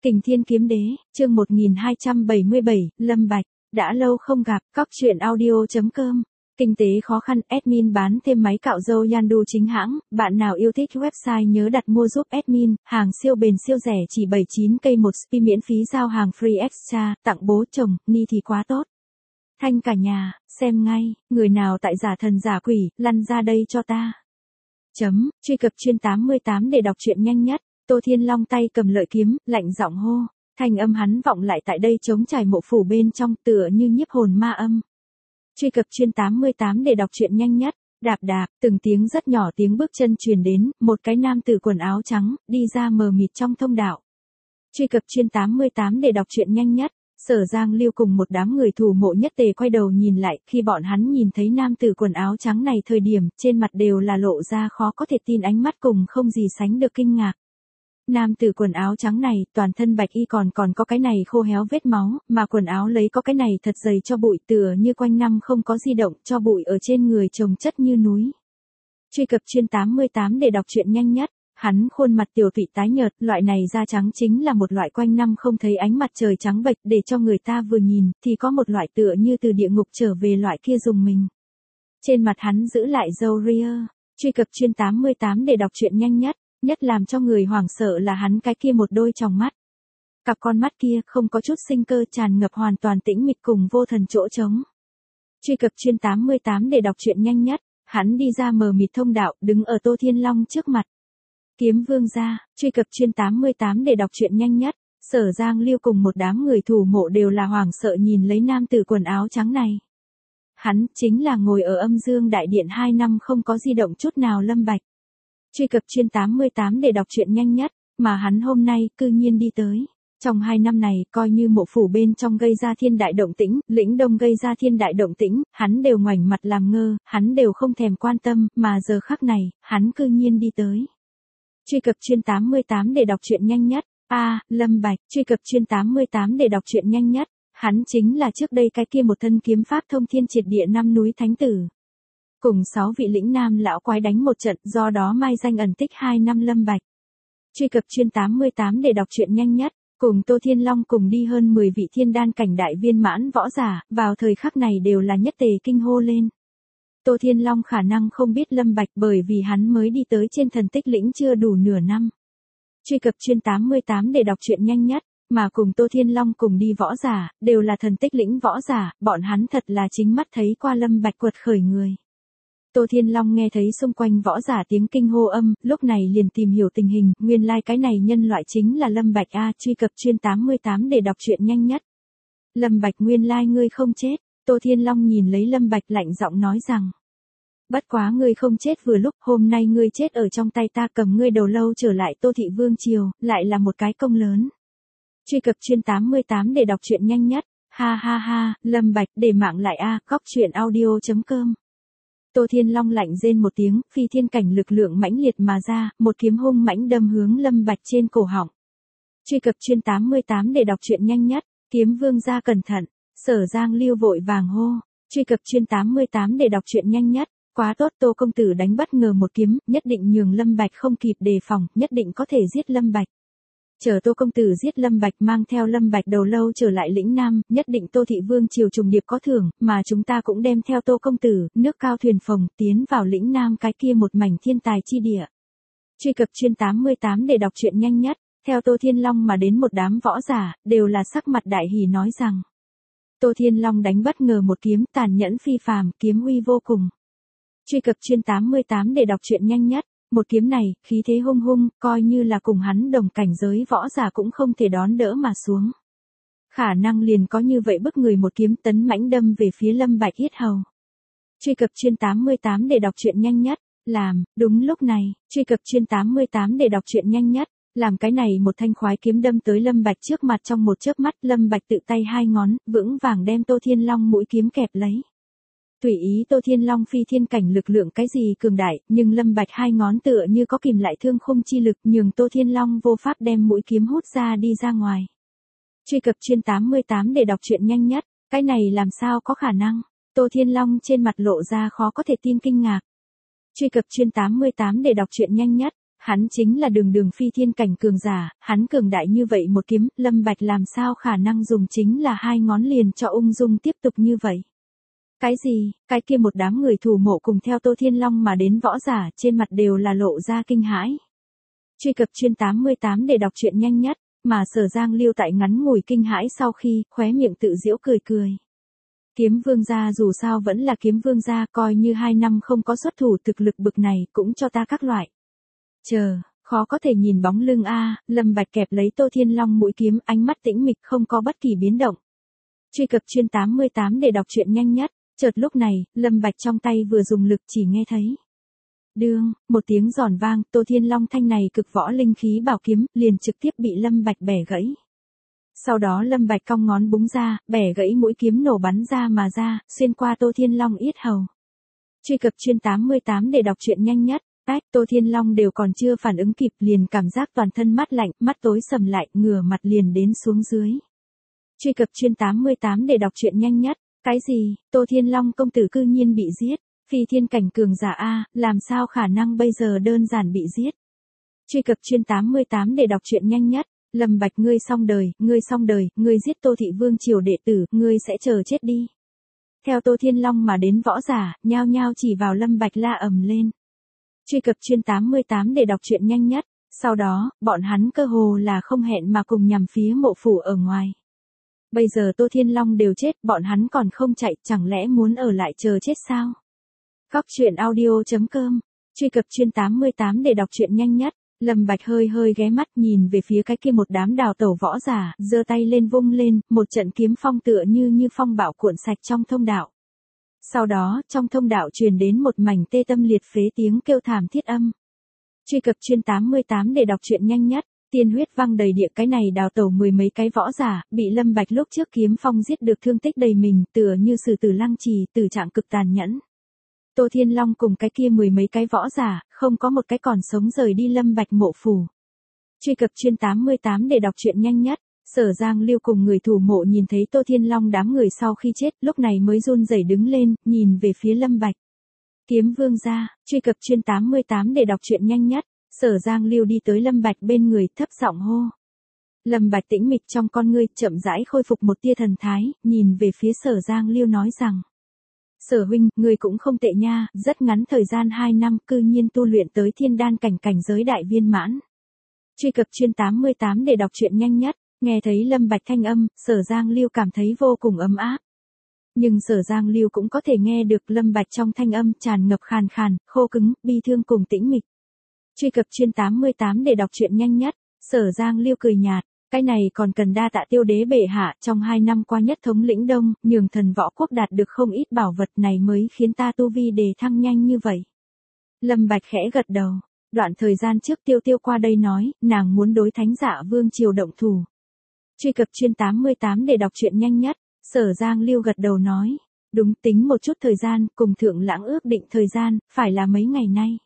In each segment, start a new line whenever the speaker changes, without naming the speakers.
Kình Thiên Kiếm Đế, chương 1277, Lâm Bạch, đã lâu không gặp, cóc truyện audio.com. Kinh tế khó khăn, admin bán thêm máy cạo râu Yandu chính hãng, bạn nào yêu thích website nhớ đặt mua giúp admin, hàng siêu bền siêu rẻ chỉ 79k một spi miễn phí giao hàng free extra, tặng bố chồng, ni thì quá tốt. Thanh cả nhà, xem ngay, người nào tại giả thần giả quỷ, lăn ra đây cho ta. Truy cập chuyên 88 để đọc truyện nhanh nhất. Tô Thiên Long tay cầm lợi kiếm, lạnh giọng hô, thanh âm hắn vọng lại tại đây trống trải mộ phủ bên trong tựa như nhiếp hồn ma âm. Truy cập chuyên 88 để đọc truyện nhanh nhất. Đạp đạp, từng tiếng rất nhỏ tiếng bước chân truyền đến, một cái nam tử quần áo trắng, đi ra mờ mịt trong thông đạo. Truy cập chuyên 88 để đọc truyện nhanh nhất. Sở Giang Lưu cùng một đám người thủ mộ nhất tề quay đầu nhìn lại, khi bọn hắn nhìn thấy nam tử quần áo trắng này thời điểm, trên mặt đều là lộ ra khó có thể tin ánh mắt cùng không gì sánh được kinh ngạc. Nam tử quần áo trắng này, toàn thân bạch y còn có cái này khô héo vết máu, mà quần áo lấy có cái này thật dày cho bụi tựa như quanh năm không có di động, cho bụi ở trên người chồng chất như núi. Truy cập chuyên 88 để đọc truyện nhanh nhất. Hắn khuôn mặt tiểu tụy tái nhợt, loại này da trắng chính là một loại quanh năm không thấy ánh mặt trời trắng bệch, để cho người ta vừa nhìn, thì có một loại tựa như từ địa ngục trở về loại kia dùng mình. Trên mặt hắn giữ lại râu ria. Truy cập chuyên 88 để đọc truyện nhanh nhất. Nhất làm cho người hoảng sợ là hắn cái kia một đôi tròng mắt. Cặp con mắt kia không có chút sinh cơ, tràn ngập hoàn toàn tĩnh mịch cùng vô thần chỗ trống. Truy cập chuyên 88 để đọc truyện nhanh nhất. Hắn đi ra mờ mịt thông đạo, đứng ở Tô Thiên Long trước mặt. Kiếm Vương gia. Truy cập chuyên 88 để đọc truyện nhanh nhất. Sở Giang Lưu cùng một đám người thủ mộ đều là hoảng sợ nhìn lấy nam tử quần áo trắng này. Hắn chính là ngồi ở Âm Dương Đại Điện 2 năm không có di động chút nào Lâm Bạch. Truy cập chuyên 88 để đọc truyện nhanh nhất, mà hắn hôm nay cư nhiên đi tới. Trong 2 năm này, coi như mộ phủ bên trong gây ra thiên đại động tĩnh, lĩnh đông gây ra thiên đại động tĩnh, hắn đều ngoảnh mặt làm ngơ, hắn đều không thèm quan tâm, mà giờ khắc này, hắn cư nhiên đi tới. Truy cập chuyên 88 để đọc truyện nhanh nhất. Lâm Bạch. Truy cập chuyên 88 để đọc truyện nhanh nhất. Hắn chính là trước đây cái kia một thân kiếm pháp thông thiên triệt địa năm núi thánh tử. Cùng 6 vị lĩnh nam lão quái đánh một trận, do đó mai danh ẩn tích 2 năm Lâm Bạch. Truy cập chuyên 88 để đọc truyện nhanh nhất. Cùng Tô Thiên Long cùng đi hơn 10 vị thiên đan cảnh đại viên mãn võ giả, vào thời khắc này đều là nhất tề kinh hô lên. Tô Thiên Long khả năng không biết Lâm Bạch bởi vì hắn mới đi tới trên thần tích lĩnh chưa đủ nửa năm. Truy cập chuyên 88 để đọc truyện nhanh nhất, mà cùng Tô Thiên Long cùng đi võ giả, đều là thần tích lĩnh võ giả, bọn hắn thật là chính mắt thấy qua Lâm Bạch quật khởi người. Tô Thiên Long nghe thấy xung quanh võ giả tiếng kinh hô âm, lúc này liền tìm hiểu tình hình, nguyên lai cái này nhân loại chính là Lâm Bạch truy cập chuyên 88 để đọc truyện nhanh nhất. Lâm Bạch nguyên lai ngươi không chết. Tô Thiên Long nhìn lấy Lâm Bạch lạnh giọng nói rằng. Bất quá ngươi không chết vừa lúc, hôm nay ngươi chết ở trong tay ta, cầm ngươi đầu lâu trở lại Tô Thị Vương Triều, lại là một cái công lớn. Truy cập chuyên 88 để đọc truyện nhanh nhất. Ha, Lâm Bạch để mạng lại cóc truyện audio.com. Tô Thiên Long lạnh rên một tiếng, phi thiên cảnh lực lượng mãnh liệt mà ra, một kiếm hung mãnh đâm hướng Lâm Bạch trên cổ họng. Truy cập chuyên 88 để đọc truyện nhanh nhất. Kiếm Vương gia cẩn thận. Sở Giang Lưu vội vàng hô. Truy cập chuyên 88 để đọc truyện nhanh nhất. Quá tốt, Tô công tử đánh bất ngờ một kiếm, nhất định nhường Lâm Bạch không kịp đề phòng, nhất định có thể giết Lâm Bạch. Chờ Tô công tử giết Lâm Bạch, mang theo Lâm Bạch đầu lâu trở lại lĩnh Nam, nhất định Tô Thị Vương triều trùng điệp có thưởng, mà chúng ta cũng đem theo Tô công tử, nước cao thuyền phồng, tiến vào lĩnh Nam cái kia một mảnh thiên tài chi địa. Truy cập chuyên 88 để đọc truyện nhanh nhất. Theo Tô Thiên Long mà đến một đám võ giả, đều là sắc mặt đại hỉ nói rằng. Tô Thiên Long đánh bất ngờ một kiếm, tàn nhẫn phi phàm, kiếm uy vô cùng. Truy cập chuyên 88 để đọc truyện nhanh nhất. Một kiếm này, khí thế hung hung, coi như là cùng hắn đồng cảnh giới võ giả cũng không thể đón đỡ mà xuống. Khả năng liền có như vậy bức người một kiếm tấn mãnh đâm về phía Lâm Bạch yết hầu. Truy cập chuyên 88 để đọc truyện nhanh nhất. Đúng lúc này, truy cập chuyên 88 để đọc truyện nhanh nhất. Làm cái này một thanh khoái kiếm đâm tới Lâm Bạch trước mặt, trong một chớp mắt, Lâm Bạch tự tay 2 ngón, vững vàng đem Tô Thiên Long mũi kiếm kẹp lấy. Tùy ý Tô Thiên Long phi thiên cảnh lực lượng cái gì cường đại, nhưng Lâm Bạch 2 ngón tựa như có kìm lại thương khung chi lực, nhường Tô Thiên Long vô pháp đem mũi kiếm hút ra đi ra ngoài. Truy cập chuyên 88 để đọc truyện nhanh nhất. Cái này làm sao có khả năng? Tô Thiên Long trên mặt lộ ra khó có thể tin kinh ngạc. Truy cập chuyên 88 để đọc truyện nhanh nhất. Hắn chính là đường đường phi thiên cảnh cường giả, hắn cường đại như vậy một kiếm, Lâm Bạch làm sao khả năng dùng chính là 2 ngón liền cho ung dung tiếp tục như vậy. Cái gì, cái kia một đám người thủ mộ cùng theo Tô Thiên Long mà đến võ giả trên mặt đều là lộ ra kinh hãi. Truy cập chuyên 88 để đọc truyện nhanh nhất, mà Sở Giang Liêu tại ngắn ngủi kinh hãi sau khi, khóe miệng tự giễu cười cười. Kiếm vương gia dù sao vẫn là kiếm vương gia, coi như 2 năm không có xuất thủ thực lực bực này cũng cho ta các loại. Chờ, khó có thể nhìn bóng lưng a, Lâm Bạch kẹp lấy Tô Thiên Long mũi kiếm, ánh mắt tĩnh mịch không có bất kỳ biến động. Truy cập chuyên 88 để đọc truyện nhanh nhất, chợt lúc này, Lâm Bạch trong tay vừa dùng lực chỉ nghe thấy. Đương, một tiếng giòn vang, Tô Thiên Long thanh này cực võ linh khí bảo kiếm, liền trực tiếp bị Lâm Bạch bẻ gãy. Sau đó Lâm Bạch cong ngón búng ra, bẻ gãy mũi kiếm nổ bắn ra mà ra, xuyên qua Tô Thiên Long yết hầu. Truy cập chuyên 88 để đọc truyện nhanh nhất, Tô Thiên Long đều còn chưa phản ứng kịp liền cảm giác toàn thân mát lạnh, mắt tối sầm lại, ngửa mặt liền đến xuống dưới. Truy cập chuyên 88 để đọc truyện nhanh nhất, cái gì, Tô Thiên Long công tử cư nhiên bị giết, phi thiên cảnh cường giả a, làm sao khả năng bây giờ đơn giản bị giết. Truy cập chuyên 88 để đọc truyện nhanh nhất, Lâm Bạch ngươi xong đời, ngươi giết Tô thị vương triều đệ tử, ngươi sẽ chờ chết đi. Theo Tô Thiên Long mà đến võ giả, nhao nhao chỉ vào Lâm Bạch la ầm lên. Truy cập chuyên 88 để đọc truyện nhanh nhất, sau đó, bọn hắn cơ hồ là không hẹn mà cùng nhằm phía mộ phủ ở ngoài. Bây giờ Tô Thiên Long đều chết, bọn hắn còn không chạy, chẳng lẽ muốn ở lại chờ chết sao? Góc truyện audio.com, truy cập chuyên 88 để đọc truyện nhanh nhất, Lâm Bạch hơi ghé mắt nhìn về phía cái kia một đám đào tẩu võ giả, giơ tay lên vung lên, một trận kiếm phong tựa như phong bạo cuộn sạch trong thông đạo. Sau đó, trong thông đạo truyền đến một mảnh tê tâm liệt phế tiếng kêu thảm thiết âm. Truy cập chuyên 88 để đọc truyện nhanh nhất, tiên huyết văng đầy địa, cái này đào tẩu 10 mấy cái võ giả, bị Lâm Bạch lúc trước kiếm phong giết được thương tích đầy mình, tựa như sử tử lăng trì, tử trạng cực tàn nhẫn. Tô Thiên Long cùng cái kia 10 mấy cái võ giả, không có một cái còn sống rời đi Lâm Bạch mộ phủ. Truy cập chuyên 88 để đọc truyện nhanh nhất, Sở Giang Liêu cùng người thủ mộ nhìn thấy Tô Thiên Long đám người sau khi chết, lúc này mới run rẩy đứng lên, nhìn về phía Lâm Bạch. Kiếm vương gia, truy cập chuyên 88 để đọc truyện nhanh nhất, Sở Giang Liêu đi tới Lâm Bạch bên người, thấp giọng hô. Lâm Bạch tĩnh mịch trong con ngươi, chậm rãi khôi phục một tia thần thái, nhìn về phía Sở Giang Liêu nói rằng. Sở huynh, ngươi cũng không tệ nha, rất ngắn thời gian 2 năm, cư nhiên tu luyện tới thiên đan cảnh giới đại viên mãn. Truy cập chuyên 88 để đọc truyện nhanh nhất, nghe thấy Lâm Bạch thanh âm, Sở Giang Liêu cảm thấy vô cùng ấm áp. Nhưng Sở Giang Liêu cũng có thể nghe được Lâm Bạch trong thanh âm tràn ngập khàn khàn, khô cứng, bi thương cùng tĩnh mịch. Truy cập chuyên 88 để đọc truyện nhanh nhất, Sở Giang Liêu cười nhạt. Cái này còn cần đa tạ Tiêu đế bệ hạ, trong 2 năm qua nhất thống lĩnh Đông, nhường thần võ quốc đạt được không ít bảo vật này mới khiến ta tu vi đề thăng nhanh như vậy. Lâm Bạch khẽ gật đầu, đoạn thời gian trước Tiêu qua đây nói, nàng muốn đối Thánh Dạ Vương triều động thủ. Truy cập chuyên 88 để đọc truyện nhanh nhất, Sở Giang Liêu gật đầu nói, đúng, tính một chút thời gian, cùng Thượng Lãng ước định thời gian, phải là mấy ngày nay.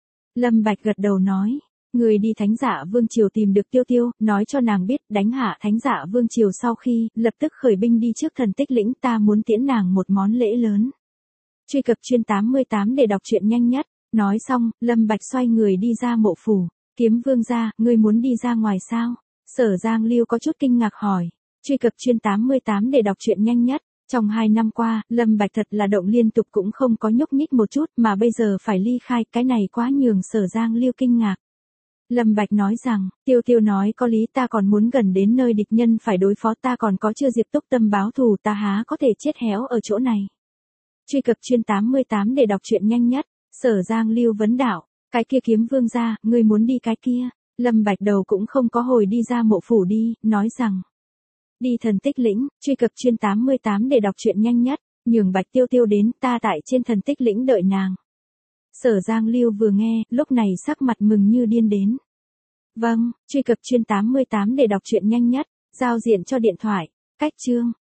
Lâm Bạch gật đầu nói. Người đi Thánh Dạ Vương triều tìm được Tiêu, nói cho nàng biết, đánh hạ Thánh Dạ Vương triều sau khi, lập tức khởi binh đi trước thần tích lĩnh, ta muốn tiễn nàng một món lễ lớn. Truy cập chuyên 88 để đọc truyện nhanh nhất, nói xong, Lâm Bạch xoay người đi ra mộ phủ, kiếm vương gia, ngươi muốn đi ra ngoài sao? Sở Giang Liêu có chút kinh ngạc hỏi, truy cập chuyên 88 để đọc truyện nhanh nhất. Trong 2 năm qua, Lâm Bạch thật là động liên tục cũng không có nhúc nhích một chút, mà bây giờ phải ly khai, cái này quá nhường Sở Giang Liêu kinh ngạc. Lâm Bạch nói rằng, Tiêu nói có lý, ta còn muốn gần đến nơi địch nhân phải đối phó, ta còn có chưa Diệp Túc Tâm báo thù, ta há có thể chết héo ở chỗ này. Truy cập chuyên 88 để đọc truyện nhanh nhất, Sở Giang Liêu vấn đạo, cái kia kiếm vương gia, ngươi muốn đi cái kia. Lâm Bạch đầu cũng không có hồi đi ra mộ phủ đi, nói rằng, đi thần tích lĩnh. Truy cập chuyên 88 để đọc truyện nhanh nhất, nhường Bạch Tiêu đến, ta tại trên thần tích lĩnh đợi nàng. Sở Giang Liêu vừa nghe, lúc này sắc mặt mừng như điên đến. Vâng, truy cập chuyên 88 để đọc truyện nhanh nhất, giao diện cho điện thoại, cách chương.